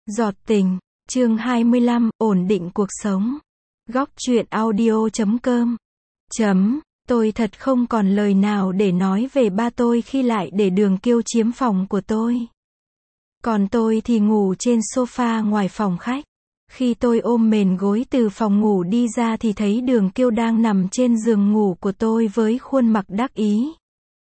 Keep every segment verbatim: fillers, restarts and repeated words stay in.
Giọt tình, chương hai mươi lăm, ổn định cuộc sống. Góc truyện audio chấm com. Chấm, tôi thật không còn lời nào để nói về ba tôi khi lại để Đường Kiêu chiếm phòng của tôi. Còn tôi thì ngủ trên sofa ngoài phòng khách. Khi tôi ôm mền gối từ phòng ngủ đi ra thì thấy Đường Kiêu đang nằm trên giường ngủ của tôi với khuôn mặt đắc ý.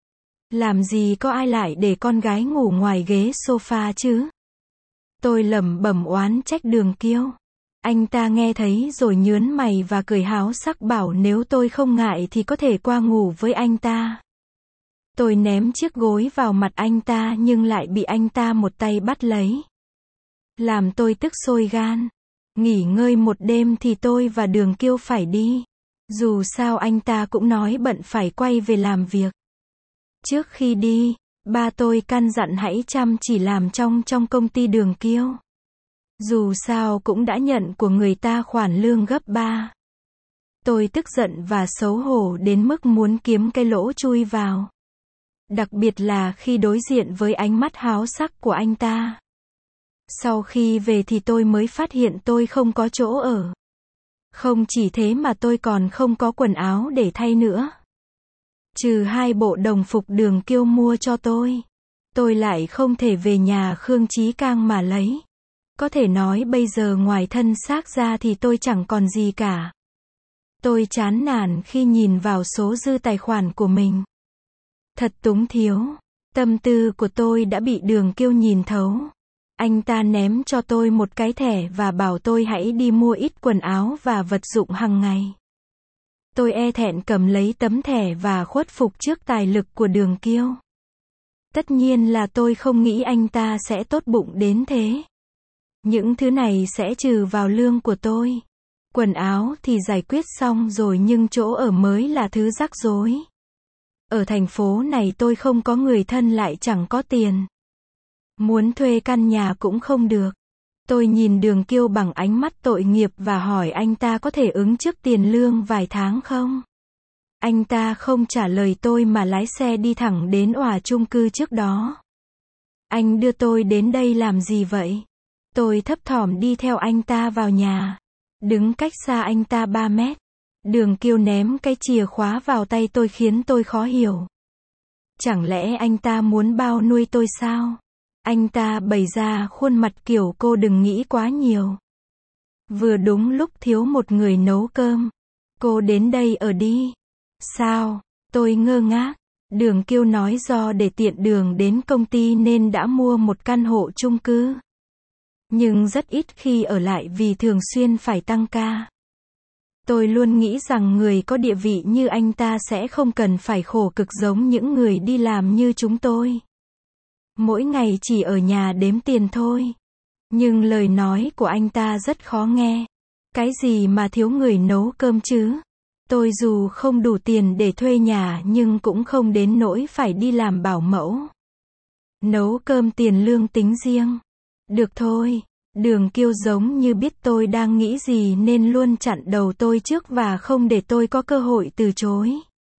Làm gì có ai lại để con gái ngủ ngoài ghế sofa chứ? Tôi lẩm bẩm oán trách Đường Kiêu. Anh ta nghe thấy rồi nhớn mày và cười háo sắc bảo nếu tôi không ngại thì có thể qua ngủ với anh ta. Tôi ném chiếc gối vào mặt anh ta nhưng lại bị anh ta một tay bắt lấy. Làm tôi tức sôi gan. Nghỉ ngơi một đêm thì tôi và Đường Kiêu phải đi. Dù sao anh ta cũng nói bận phải quay về làm việc. Trước khi đi, ba tôi căn dặn hãy chăm chỉ làm trong trong công ty Đường Kiêu. Dù sao cũng đã nhận của người ta khoản lương gấp ba. Tôi tức giận và xấu hổ đến mức muốn kiếm cái lỗ chui vào. Đặc biệt là khi đối diện với ánh mắt háo sắc của anh ta. Sau khi về thì tôi mới phát hiện tôi không có chỗ ở. Không chỉ thế mà tôi còn không có quần áo để thay nữa. Trừ hai bộ đồng phục Đường Kiêu mua cho tôi. Tôi lại không thể về nhà Khương Chí Cang mà lấy. Có thể nói bây giờ ngoài thân xác ra thì tôi chẳng còn gì cả. Tôi chán nản khi nhìn vào số dư tài khoản của mình. Thật túng thiếu. Tâm tư của tôi đã bị Đường Kiêu nhìn thấu. Anh ta ném cho tôi một cái thẻ và bảo tôi hãy đi mua ít quần áo và vật dụng hàng ngày. Tôi e thẹn cầm lấy tấm thẻ và khuất phục trước tài lực của Đường Kiêu. Tất nhiên là tôi không nghĩ anh ta sẽ tốt bụng đến thế. Những thứ này sẽ trừ vào lương của tôi. Quần áo thì giải quyết xong rồi nhưng chỗ ở mới là thứ rắc rối. Ở thành phố này tôi không có người thân lại chẳng có tiền. Muốn thuê căn nhà cũng không được. Tôi nhìn Đường Kiêu bằng ánh mắt tội nghiệp và hỏi anh ta có thể ứng trước tiền lương vài tháng không? Anh ta không trả lời tôi mà lái xe đi thẳng đến tòa chung cư trước đó. Anh đưa tôi đến đây làm gì vậy? Tôi thấp thỏm đi theo anh ta vào nhà. Đứng cách xa anh ta ba mét. Đường Kiêu ném cái chìa khóa vào tay tôi khiến tôi khó hiểu. Chẳng lẽ anh ta muốn bao nuôi tôi sao? Anh ta bày ra khuôn mặt kiểu cô đừng nghĩ quá nhiều. Vừa đúng lúc thiếu một người nấu cơm. Cô đến đây ở đi. Sao? Tôi ngơ ngác. Đường Kiêu nói do để tiện đường đến công ty nên đã mua một căn hộ chung cư. Nhưng rất ít khi ở lại vì thường xuyên phải tăng ca. Tôi luôn nghĩ rằng người có địa vị như anh ta sẽ không cần phải khổ cực giống những người đi làm như chúng tôi. Mỗi ngày chỉ ở nhà đếm tiền thôi. Nhưng lời nói của anh ta rất khó nghe. Cái gì mà thiếu người nấu cơm chứ? Tôi dù không đủ tiền để thuê nhà nhưng cũng không đến nỗi phải đi làm bảo mẫu. Nấu cơm tiền lương tính riêng. Được thôi. Đường Kiêu giống như biết tôi đang nghĩ gì nên luôn chặn đầu tôi trước và không để tôi có cơ hội từ chối.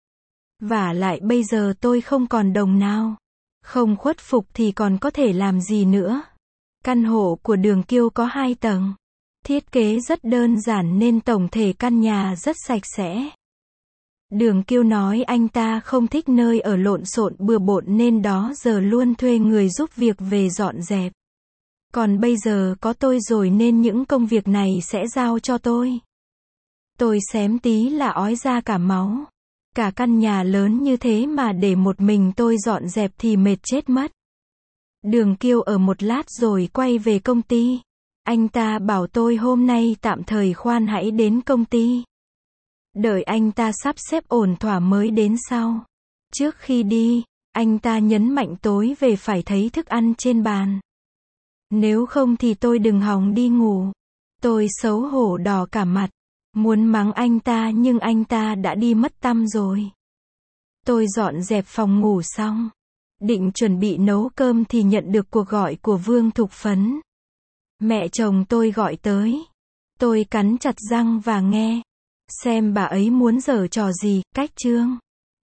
Vả lại bây giờ tôi không còn đồng nào. Không khuất phục thì còn có thể làm gì nữa. Căn hộ của Đường Kiêu có hai tầng. Thiết kế rất đơn giản nên tổng thể căn nhà rất sạch sẽ. Đường Kiêu nói anh ta không thích nơi ở lộn xộn bừa bộn nên đó giờ luôn thuê người giúp việc về dọn dẹp. Còn bây giờ có tôi rồi nên những công việc này sẽ giao cho tôi. Tôi xém tí là ói ra cả máu. Cả căn nhà lớn như thế mà để một mình tôi dọn dẹp thì mệt chết mất. Đường Kiêu ở một lát rồi quay về công ty. Anh ta bảo tôi hôm nay tạm thời khoan hãy đến công ty. Đợi anh ta sắp xếp ổn thỏa mới đến sau. Trước khi đi, anh ta nhấn mạnh tối về phải thấy thức ăn trên bàn. Nếu không thì tôi đừng hòng đi ngủ. Tôi xấu hổ đỏ cả mặt. Muốn mắng anh ta nhưng anh ta đã đi mất tăm rồi. Tôi dọn dẹp phòng ngủ xong. Định chuẩn bị nấu cơm thì nhận được cuộc gọi của Vương Thục Phấn. Mẹ chồng tôi gọi tới. Tôi cắn chặt răng và nghe. Xem bà ấy muốn giở trò gì, cách chương.